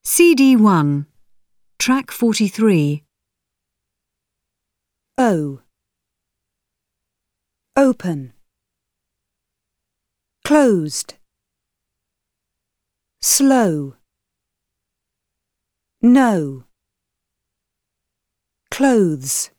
CD1, Track 43. O. Open. Closed. Slow. No. Clothes.